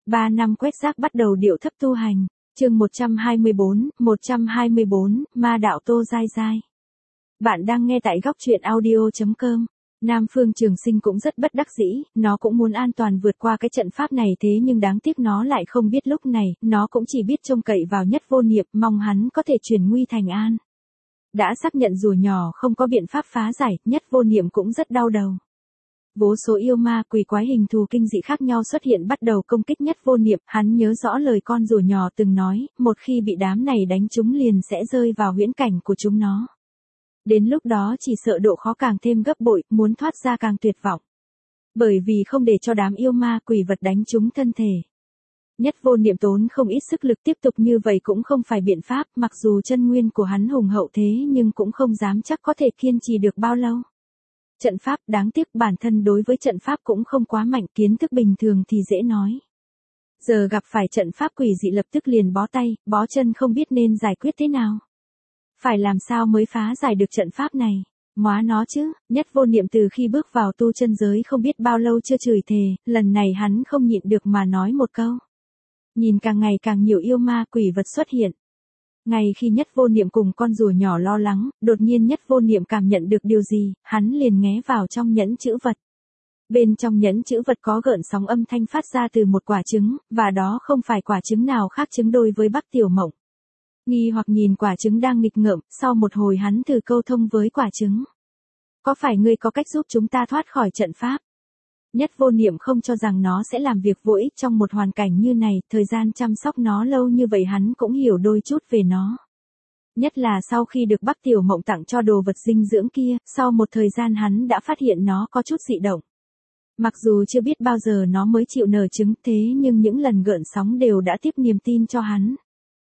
3 năm quét rác bắt đầu điệu thấp tu hành. Chương 124, Ma đạo Tô Giai Giai. Bạn đang nghe tại góc truyện audio.com. Nam Phương Trường Sinh cũng rất bất đắc dĩ, nó cũng muốn an toàn vượt qua cái trận pháp này thế nhưng đáng tiếc nó lại không biết lúc này, nó cũng chỉ biết trông cậy vào Nhất Vô Niệm, mong hắn có thể chuyển nguy thành an. Đã xác nhận rùa nhỏ không có biện pháp phá giải, Nhất Vô Niệm cũng rất đau đầu. Vô số yêu ma quỷ quái hình thù kinh dị khác nhau xuất hiện bắt đầu công kích Nhất Vô Niệm, hắn nhớ rõ lời con rùa nhỏ từng nói, một khi bị đám này đánh chúng liền sẽ rơi vào huyễn cảnh của chúng nó. Đến lúc đó chỉ sợ độ khó càng thêm gấp bội, muốn thoát ra càng tuyệt vọng. Bởi vì không để cho đám yêu ma quỷ vật đánh trúng thân thể. Nhất Vô Niệm tốn không ít sức lực tiếp tục như vậy cũng không phải biện pháp, mặc dù chân nguyên của hắn hùng hậu thế nhưng cũng không dám chắc có thể kiên trì được bao lâu. Trận pháp đáng tiếc bản thân đối với trận pháp cũng không quá mạnh, kiến thức bình thường thì dễ nói. Giờ gặp phải trận pháp quỷ dị lập tức liền bó tay, bó chân không biết nên giải quyết thế nào. Phải làm sao mới phá giải được trận pháp này? Móa nó chứ, Nhất Vô Niệm từ khi bước vào tu chân giới không biết bao lâu chưa chửi thề, lần này hắn không nhịn được mà nói một câu. Nhìn càng ngày càng nhiều yêu ma quỷ vật xuất hiện. Ngay khi Nhất Vô Niệm cùng con rùa nhỏ lo lắng, đột nhiên Nhất Vô Niệm cảm nhận được điều gì, hắn liền nghé vào trong nhẫn chữ vật. Bên trong nhẫn chữ vật có gợn sóng âm thanh phát ra từ một quả trứng, và đó không phải quả trứng nào khác trứng đôi với Bắc Tiểu Mộng. Nghi hoặc nhìn quả trứng đang nghịch ngợm, sau một hồi hắn thử câu thông với quả trứng. Có phải ngươi có cách giúp chúng ta thoát khỏi trận pháp? Nhất Vô Niệm không cho rằng nó sẽ làm việc vô ích trong một hoàn cảnh như này, thời gian chăm sóc nó lâu như vậy hắn cũng hiểu đôi chút về nó. Nhất là sau khi được Bắc Tiểu Mộng tặng cho đồ vật dinh dưỡng kia, sau một thời gian hắn đã phát hiện nó có chút dị động. Mặc dù chưa biết bao giờ nó mới chịu nở trứng thế nhưng những lần gợn sóng đều đã tiếp niềm tin cho hắn.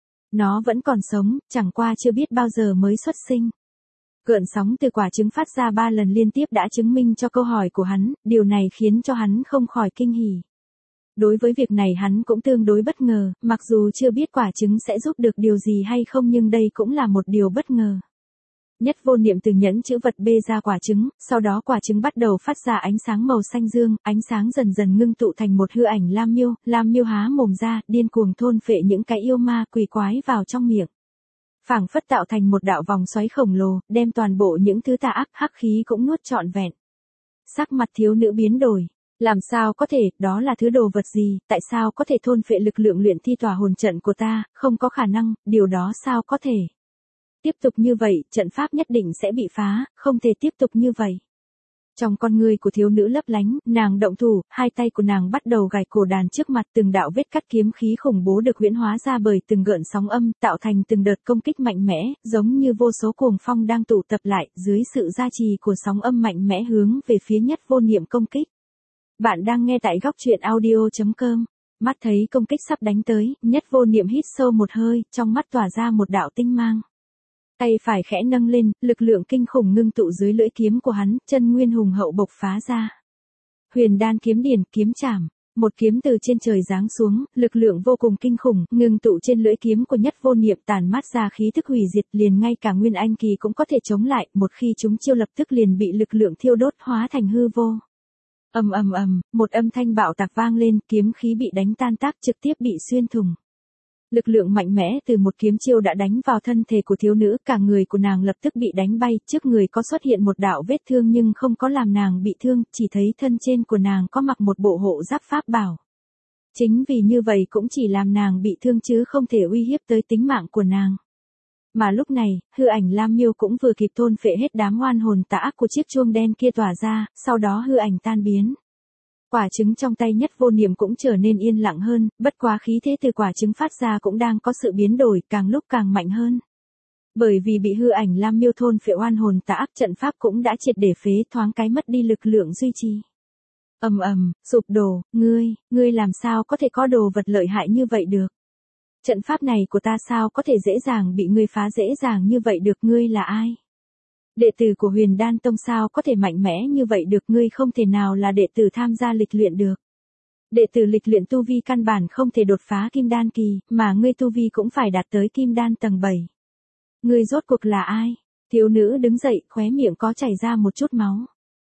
Nó vẫn còn sống, chẳng qua chưa biết bao giờ mới xuất sinh. Gợn sóng từ quả trứng phát ra 3 lần liên tiếp đã chứng minh cho câu hỏi của hắn, điều này khiến cho hắn không khỏi kinh hỉ. Đối với việc này hắn cũng tương đối bất ngờ, mặc dù chưa biết quả trứng sẽ giúp được điều gì hay không nhưng đây cũng là một điều bất ngờ. Nhất Vô Niệm từ nhẫn chữ vật bê ra quả trứng, sau đó quả trứng bắt đầu phát ra ánh sáng màu xanh dương, ánh sáng dần dần ngưng tụ thành một hư ảnh Lam Miêu há mồm ra, điên cuồng thôn phệ những cái yêu ma quỷ quái vào trong miệng. Phảng phất tạo thành một đạo vòng xoáy khổng lồ, đem toàn bộ những thứ tà ác hắc khí cũng nuốt trọn vẹn. Sắc mặt thiếu nữ biến đổi. Làm sao có thể, đó là thứ đồ vật gì, tại sao có thể thôn phệ lực lượng luyện thi tỏa hồn trận của ta, không có khả năng, điều đó sao có thể. Tiếp tục như vậy, trận pháp nhất định sẽ bị phá, không thể tiếp tục như vậy. Trong con người của thiếu nữ lấp lánh, nàng động thủ, hai tay của nàng bắt đầu gài cổ đàn trước mặt, từng đạo vết cắt kiếm khí khủng bố được huyễn hóa ra bởi từng gợn sóng âm, tạo thành từng đợt công kích mạnh mẽ, giống như vô số cuồng phong đang tụ tập lại, dưới sự gia trì của sóng âm mạnh mẽ hướng về phía Nhất Vô Niệm công kích. Bạn đang nghe tại góc truyện audio.com. Mắt thấy công kích sắp đánh tới, Nhất Vô Niệm hít sâu một hơi, trong mắt tỏa ra một đạo tinh mang. Tay phải khẽ nâng lên, lực lượng kinh khủng ngưng tụ dưới lưỡi kiếm của hắn, chân nguyên hùng hậu bộc phá ra. Huyền Đan kiếm điển, kiếm chảm, một kiếm từ trên trời giáng xuống, lực lượng vô cùng kinh khủng, ngưng tụ trên lưỡi kiếm của Nhất Vô Niệm tản mát ra khí thức hủy diệt, liền ngay cả Nguyên Anh kỳ cũng có thể chống lại, một khi chúng chiêu lập tức liền bị lực lượng thiêu đốt hóa thành hư vô. Ầm ầm ầm, một âm thanh bạo tạc vang lên, kiếm khí bị đánh tan tác trực tiếp bị xuyên thủng. Lực lượng mạnh mẽ từ một kiếm chiêu đã đánh vào thân thể của thiếu nữ, cả người của nàng lập tức bị đánh bay, trước người có xuất hiện một đạo vết thương nhưng không có làm nàng bị thương, chỉ thấy thân trên của nàng có mặc một bộ hộ giáp pháp bảo. Chính vì như vậy cũng chỉ làm nàng bị thương chứ không thể uy hiếp tới tính mạng của nàng. Mà lúc này, hư ảnh Lam Miêu cũng vừa kịp thôn phệ hết đám oan hồn tà ác của chiếc chuông đen kia tỏa ra, sau đó hư ảnh tan biến. Quả trứng trong tay Nhất Vô Niệm cũng trở nên yên lặng hơn, bất quá khí thế từ quả trứng phát ra cũng đang có sự biến đổi, càng lúc càng mạnh hơn. Bởi vì bị hư ảnh Lam Miêu thôn phệ oan hồn tà ác, trận pháp cũng đã triệt để phế thoáng cái mất đi lực lượng duy trì. Ầm ầm, sụp đổ, ngươi làm sao có thể có đồ vật lợi hại như vậy được? Trận pháp này của ta sao có thể dễ dàng bị ngươi phá dễ dàng như vậy được, ngươi là ai? Đệ tử của Huyền Đan Tông sao có thể mạnh mẽ như vậy được, ngươi không thể nào là đệ tử tham gia lịch luyện được. Đệ tử lịch luyện tu vi căn bản không thể đột phá Kim Đan kỳ, mà ngươi tu vi cũng phải đạt tới Kim Đan tầng 7. Ngươi rốt cuộc là ai? Thiếu nữ đứng dậy, khóe miệng có chảy ra một chút máu.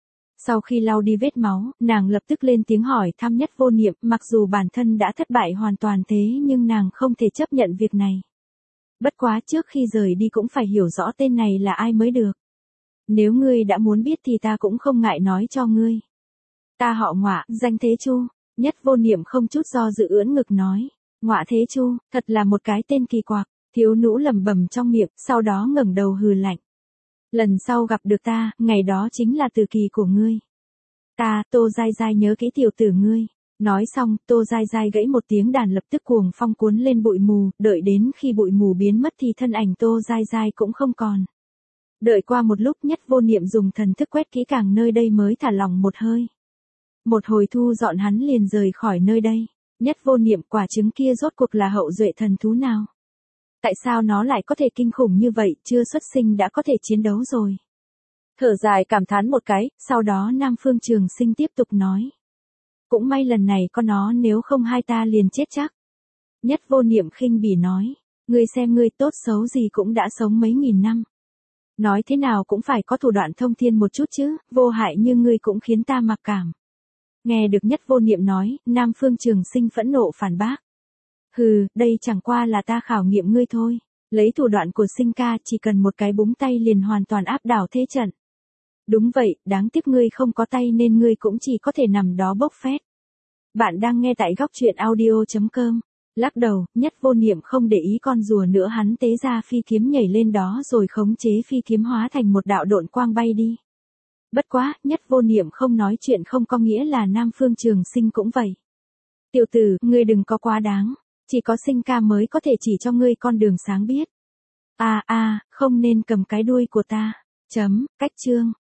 Sau khi lau đi vết máu, nàng lập tức lên tiếng hỏi thăm Nhất Vô Niệm, mặc dù bản thân đã thất bại hoàn toàn thế nhưng nàng không thể chấp nhận việc này. Bất quá trước khi rời đi cũng phải hiểu rõ tên này là ai mới được. Nếu ngươi đã muốn biết thì ta cũng không ngại nói cho ngươi. Ta họ Ngọa, danh Thế Chu. Nhất Vô Niệm không chút do dự ưỡn ngực nói. Ngọa Thế Chu, thật là một cái tên kỳ quặc. Thiếu nữ lẩm bẩm trong miệng, sau đó ngẩng đầu hừ lạnh. Lần sau gặp được ta, ngày đó chính là tử kỳ của ngươi. Ta, Tô Giai Giai nhớ kỹ tiểu tử ngươi. Nói xong, Tô Giai Giai gãy một tiếng đàn lập tức cuồng phong cuốn lên bụi mù, đợi đến khi bụi mù biến mất thì thân ảnh Tô Giai Giai cũng không còn. Đợi qua một lúc Nhất Vô Niệm dùng thần thức quét kỹ càng nơi đây mới thả lỏng một hơi. Một hồi thu dọn hắn liền rời khỏi nơi đây. Nhất Vô Niệm, quả trứng kia rốt cuộc là hậu duệ thần thú nào? Tại sao nó lại có thể kinh khủng như vậy, chưa xuất sinh đã có thể chiến đấu rồi? Thở dài cảm thán một cái, sau đó Nam Phương Trường Sinh tiếp tục nói. Cũng may lần này có nó, nếu không hai ta liền chết chắc. Nhất Vô Niệm khinh bỉ nói. Ngươi xem ngươi tốt xấu gì cũng đã sống mấy nghìn năm. Nói thế nào cũng phải có thủ đoạn thông thiên một chút chứ, vô hại như ngươi cũng khiến ta mặc cảm. Nghe được Nhất Vô Niệm nói, Nam Phương Trường Sinh phẫn nộ phản bác. Hừ, đây chẳng qua là ta khảo nghiệm ngươi thôi. Lấy thủ đoạn của Sinh ca chỉ cần một cái búng tay liền hoàn toàn áp đảo thế trận. Đúng vậy, đáng tiếc ngươi không có tay nên ngươi cũng chỉ có thể nằm đó bốc phét. Bạn đang nghe tại góc truyện audio.com. Lắc đầu, Nhất Vô Niệm không để ý con rùa nữa, hắn tế ra phi kiếm nhảy lên đó rồi khống chế phi kiếm hóa thành một đạo độn quang bay đi. Bất quá, Nhất Vô Niệm không nói chuyện không có nghĩa là Nam Phương Trường Sinh cũng vậy. Tiểu tử, ngươi đừng có quá đáng. Chỉ có Sinh ca mới có thể chỉ cho ngươi con đường sáng biết. Không nên cầm cái đuôi của ta. Cách chương.